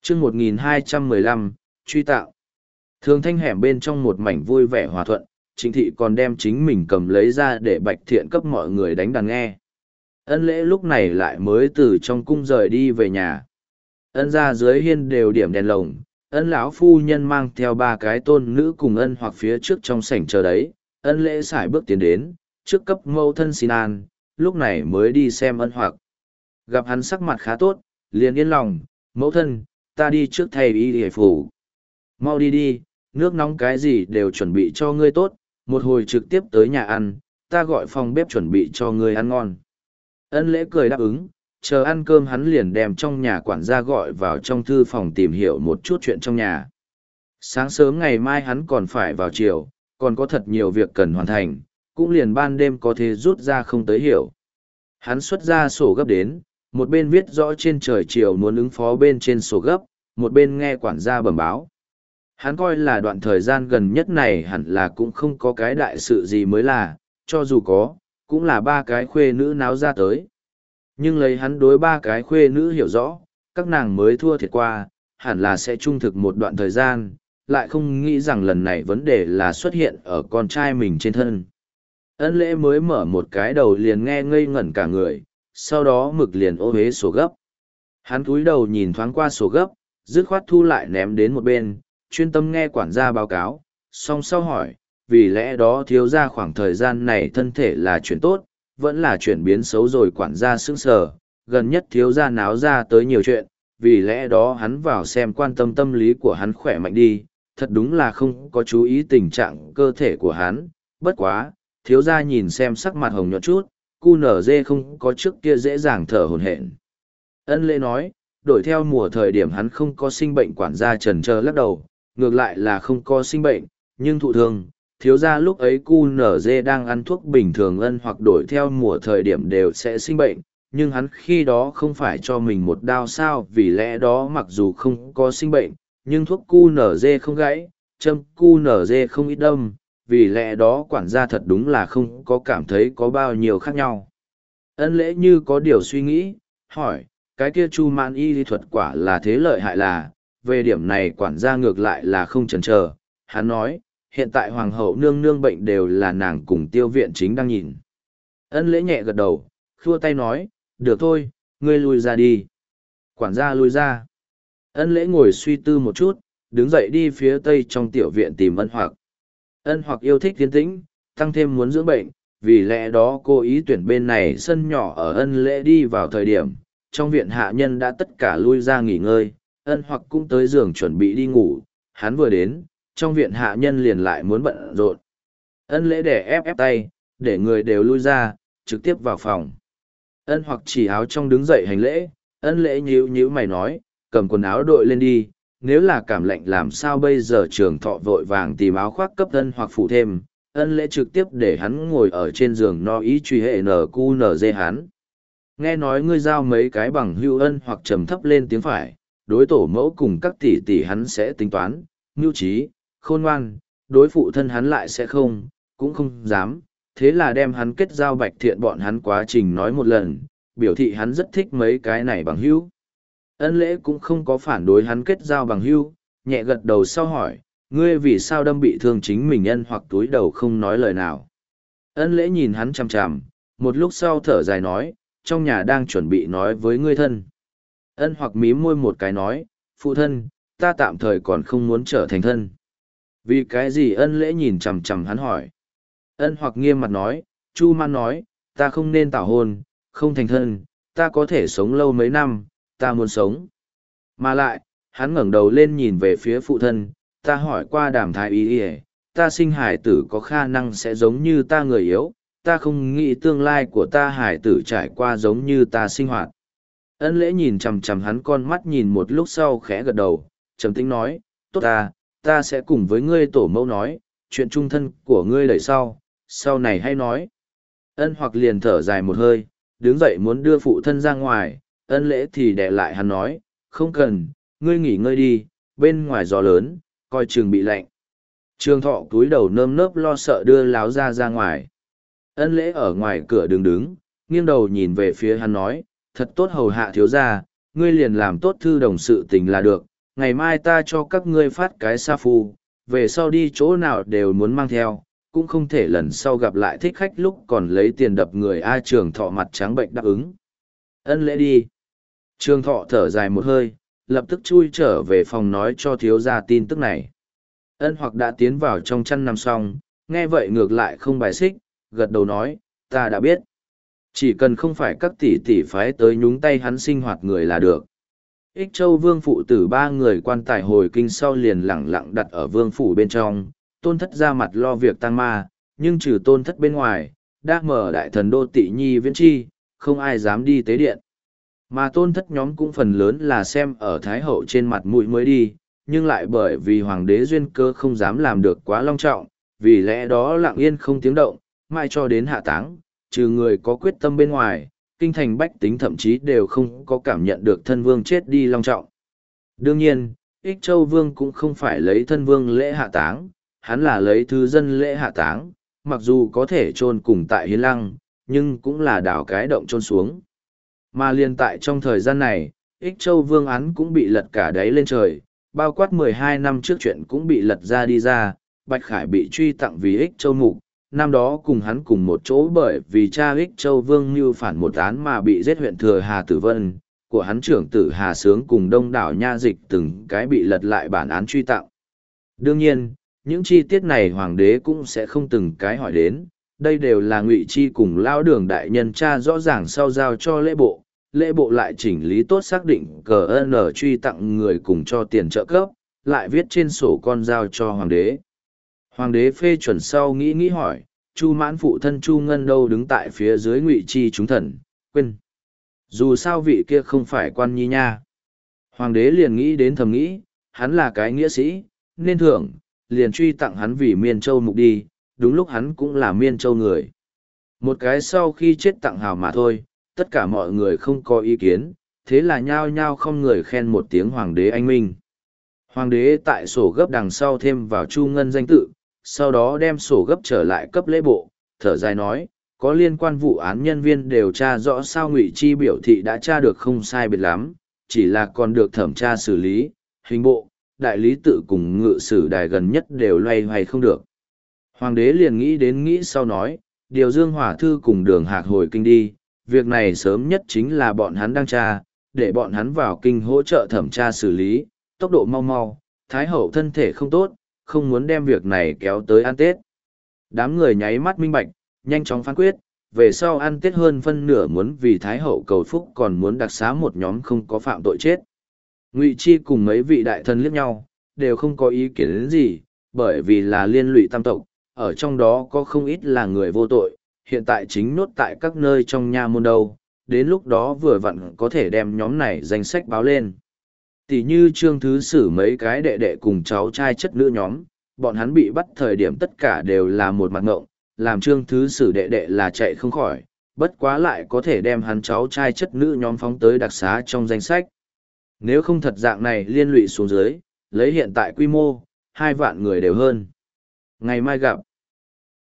chương 1215, truy tạo. Thường thanh hẻm bên trong một mảnh vui vẻ hòa thuận, Trịnh Thị còn đem chính mình cầm lấy ra để Bạch Thiện cấp mọi người đánh đàn nghe. Ân Lễ lúc này lại mới từ trong cung rời đi về nhà. Ân ra dưới hiên đều điểm đèn lồng, Ân lão phu nhân mang theo ba cái tôn nữ cùng Ân Hoặc phía trước trong sảnh chờ đấy. Ân Lễ sải bước tiến đến, trước cấp mẫu thân xin an, lúc này mới đi xem Ân Hoặc. Gặp hắn sắc mặt khá tốt, liền yên lòng, mẫu thân, ta đi trước thầy y hề phủ. Mau đi đi, nước nóng cái gì đều chuẩn bị cho ngươi tốt, một hồi trực tiếp tới nhà ăn, ta gọi phòng bếp chuẩn bị cho ngươi ăn ngon. Ân Lễ cười đáp ứng, chờ ăn cơm hắn liền đem trong nhà quản gia gọi vào trong thư phòng tìm hiểu một chút chuyện trong nhà. Sáng sớm ngày mai hắn còn phải vào chiều, còn có thật nhiều việc cần hoàn thành, cũng liền ban đêm có thể rút ra không tới hiểu. Hắn xuất ra sổ gấp đến, một bên viết rõ trên trời chiều muốn ứng phó bên trên sổ gấp, một bên nghe quản gia bẩm báo. Hắn coi là đoạn thời gian gần nhất này hẳn là cũng không có cái đại sự gì mới là, cho dù có, cũng là ba cái khuê nữ náo ra tới. Nhưng lấy hắn đối ba cái khuê nữ hiểu rõ, các nàng mới thua thiệt qua, hẳn là sẽ trung thực một đoạn thời gian, lại không nghĩ rằng lần này vấn đề là xuất hiện ở con trai mình trên thân. Ân Lễ mới mở một cái đầu liền nghe ngây ngẩn cả người, sau đó mực liền ô hế sổ gấp. Hắn cúi đầu nhìn thoáng qua sổ gấp, dứt khoát thu lại ném đến một bên, chuyên tâm nghe quản gia báo cáo, song sau hỏi, vì lẽ đó thiếu ra khoảng thời gian này thân thể là chuyện tốt, vẫn là chuyển biến xấu rồi quản gia sững sờ, gần nhất thiếu ra náo ra tới nhiều chuyện, vì lẽ đó hắn vào xem quan tâm tâm lý của hắn khỏe mạnh đi, thật đúng là không có chú ý tình trạng cơ thể của hắn, bất quá, thiếu ra nhìn xem sắc mặt hồng nhuận chút, cu nở dê không có trước kia dễ dàng thở hổn hển. Ân Lễ nói, đổi theo mùa thời điểm hắn không có sinh bệnh quản gia trần trơ lắc đầu, ngược lại là không có sinh bệnh, nhưng thụ thương, thiếu ra lúc ấy cu nở dê đang ăn thuốc bình thường Ân Hoặc đổi theo mùa thời điểm đều sẽ sinh bệnh, nhưng hắn khi đó không phải cho mình một đao sao, vì lẽ đó mặc dù không có sinh bệnh, nhưng thuốc cu nở dê không gãy, châm cu nở dê không ít đâm, vì lẽ đó quản gia thật đúng là không có cảm thấy có bao nhiêu khác nhau. Ân Lễ như có điều suy nghĩ, hỏi, cái kia Chu Mạn y lý thuật quả là thế lợi hại là, về điểm này quản gia ngược lại là không chần chờ, hắn nói, hiện tại hoàng hậu nương nương bệnh đều là nàng cùng tiêu viện chính đang nhìn. Ân Lễ nhẹ gật đầu, khua tay nói, được thôi, ngươi lui ra đi. Quản gia lui ra. Ân Lễ ngồi suy tư một chút, đứng dậy đi phía tây trong tiểu viện tìm Ân Hoặc. Ân Hoặc yêu thích tiến tĩnh, tăng thêm muốn dưỡng bệnh, vì lẽ đó cô ý tuyển bên này sân nhỏ ở Ân Lễ đi vào thời điểm, trong viện hạ nhân đã tất cả lui ra nghỉ ngơi, Ân Hoặc cũng tới giường chuẩn bị đi ngủ, hắn vừa đến, trong viện hạ nhân liền lại muốn bận rộn. Ân Lễ để ép tay, để người đều lui ra, trực tiếp vào phòng. Ân Hoặc chỉ áo trong đứng dậy hành lễ, Ân Lễ nhíu nhíu mày nói, cầm quần áo đội lên đi, nếu là cảm lạnh làm sao bây giờ Trường Thọ vội vàng tìm áo khoác cấp Ân Hoặc phụ thêm. Ân Lễ trực tiếp để hắn ngồi ở trên giường no ý truy hệ NQNZ hắn. Nghe nói ngươi giao mấy cái bằng hưu Ân Hoặc trầm thấp lên tiếng phải, đối tổ mẫu cùng các tỷ tỷ hắn sẽ tính toán, mưu trí, khôn ngoan, đối phụ thân hắn lại sẽ không, cũng không dám, thế là đem hắn kết giao Bạch Thiện bọn hắn quá trình nói một lần, biểu thị hắn rất thích mấy cái này bằng hưu. Ân Lễ cũng không có phản đối hắn kết giao bằng hưu, nhẹ gật đầu sau hỏi, ngươi vì sao đâm bị thương chính mình Ân Hoặc túi đầu không nói lời nào. Ân Lễ nhìn hắn chằm chằm, một lúc sau thở dài nói, trong nhà đang chuẩn bị nói với ngươi thân. Ân Hoặc mím môi một cái nói, phụ thân, ta tạm thời còn không muốn trở thành thân. Vì cái gì? Ân Lễ nhìn chằm chằm hắn hỏi. Ân Hoặc nghiêm mặt nói, Chu Man nói, ta không nên tảo hôn, không thành thân, ta có thể sống lâu mấy năm, ta muốn sống. Mà lại, hắn ngẩng đầu lên nhìn về phía phụ thân, ta hỏi qua Đàm thái y y, ta sinh hải tử có khả năng sẽ giống như ta người yếu, ta không nghĩ tương lai của ta hải tử trải qua giống như ta sinh hoạt. Ân Lễ nhìn chằm chằm hắn con mắt nhìn một lúc sau khẽ gật đầu, trầm tĩnh nói, tốt ta sẽ cùng với ngươi tổ mẫu nói, chuyện trung thân của ngươi đợi sau này hay nói. Ân Hoặc liền thở dài một hơi, đứng dậy muốn đưa phụ thân ra ngoài, Ân Lễ thì đè lại hắn nói, không cần, ngươi nghỉ ngơi đi, bên ngoài gió lớn, coi chừng bị lạnh. Trường Thọ cúi đầu nơm nớp lo sợ đưa láo ra ngoài. Ân Lễ ở ngoài cửa đứng, nghiêng đầu nhìn về phía hắn nói, thật tốt hầu hạ thiếu gia, ngươi liền làm tốt thư đồng sự tình là được, ngày mai ta cho các ngươi phát cái sa phu, về sau đi chỗ nào đều muốn mang theo, cũng không thể lần sau gặp lại thích khách lúc còn lấy tiền đập người. A Trường Thọ mặt trắng bệnh đáp ứng. Ân lễ đi. Trường Thọ thở dài một hơi, lập tức chui trở về phòng nói cho thiếu gia tin tức này. Ân Hoặc đã tiến vào trong chăn nằm xong, nghe vậy ngược lại không bài xích, gật đầu nói, ta đã biết. Chỉ cần không phải các tỷ tỷ phái tới nhúng tay hắn sinh hoạt người là được. Ích Châu Vương phụ tử ba người quan tài hồi kinh sau liền lẳng lặng đặt ở vương phủ bên trong, Tôn Thất ra mặt lo việc tang ma, nhưng trừ Tôn Thất bên ngoài, đã mở đại thần đô tị nhi viễn chi, không ai dám đi tế điện. Mà Tôn Thất nhóm cũng phần lớn là xem ở Thái Hậu trên mặt mũi mới đi, nhưng lại bởi vì Hoàng đế duyên cơ không dám làm được quá long trọng, vì lẽ đó lặng yên không tiếng động, mãi cho đến hạ táng, trừ người có quyết tâm bên ngoài, kinh thành bách tính thậm chí đều không có cảm nhận được thân vương chết đi long trọng. Đương nhiên, Ích Châu Vương cũng không phải lấy thân vương lễ hạ táng, hắn là lấy thư dân lễ hạ táng, mặc dù có thể chôn cùng tại Hiến Lăng, nhưng cũng là đào cái động chôn xuống. Mà liên tại trong thời gian này, Ích Châu Vương án cũng bị lật cả đáy lên trời, bao quát 12 năm trước chuyện cũng bị lật ra đi ra, Bạch Khải bị truy tặng vì Ích Châu Mục, năm đó cùng hắn cùng một chỗ bởi vì cha Ích Châu Vương mưu phản một án mà bị giết huyện Thừa Hà Tử Vân, của hắn trưởng tử Hà Sướng cùng đông đảo nha dịch từng cái bị lật lại bản án truy tặng. Đương nhiên, những chi tiết này hoàng đế cũng sẽ không từng cái hỏi đến, đây đều là Ngụy Chi cùng Lão Đường đại nhân tra rõ ràng sau giao cho lễ bộ lại chỉnh lý tốt xác định cờ n truy tặng người cùng cho tiền trợ cấp, lại viết trên sổ con giao cho hoàng đế. Hoàng đế phê chuẩn sau nghĩ hỏi, Chu Mãn phụ thân Chu Ngân đâu đứng tại phía dưới Ngụy Chi chúng thần, quên. Dù sao vị kia không phải quan nhi nha. Hoàng đế liền nghĩ đến thầm nghĩ, hắn là cái nghĩa sĩ, nên thưởng, liền truy tặng hắn vì Miên Châu Mục đi, đúng lúc hắn cũng là Miên Châu người. Một cái sau khi chết tặng hào mà thôi, tất cả mọi người không có ý kiến, thế là nhao nhao không người khen một tiếng hoàng đế anh minh. Hoàng đế tại sổ gấp đằng sau thêm vào Chu Ngân danh tự, sau đó đem sổ gấp trở lại cấp lễ bộ, thở dài nói, có liên quan vụ án nhân viên đều tra rõ sao Ngụy Chi biểu thị đã tra được không sai biệt lắm, chỉ là còn được thẩm tra xử lý, hình bộ, đại lý tự cùng ngự sử đài gần nhất đều loay hoay không được. Hoàng đế liền nghĩ sau nói, điều Dương Hỏa Thư cùng Đường Hạc hồi kinh đi, việc này sớm nhất chính là bọn hắn đang tra, để bọn hắn vào kinh hỗ trợ thẩm tra xử lý, tốc độ mau, Thái Hậu thân thể không tốt, không muốn đem việc này kéo tới ăn Tết. Đám người nháy mắt minh bạch, nhanh chóng phán quyết, về sau ăn Tết hơn phân nửa muốn vì Thái Hậu cầu phúc còn muốn đặc xá một nhóm không có phạm tội chết. Ngụy Chi cùng mấy vị đại thần liếc nhau, đều không có ý kiến đến gì, bởi vì là liên lụy tam tộc, ở trong đó có không ít là người vô tội, hiện tại chính nốt tại các nơi trong nha môn đâu, đến lúc đó vừa vặn có thể đem nhóm này danh sách báo lên. Tỷ như Trương Thứ Sử mấy cái đệ đệ cùng cháu trai chất nữ nhóm, bọn hắn bị bắt thời điểm tất cả đều là một mặt ngộng, làm Trương Thứ Sử đệ đệ là chạy không khỏi, bất quá lại có thể đem hắn cháu trai chất nữ nhóm phóng tới đặc xá trong danh sách. Nếu không thật dạng này liên lụy xuống dưới, lấy hiện tại quy mô, 2 vạn người đều hơn. Ngày mai gặp.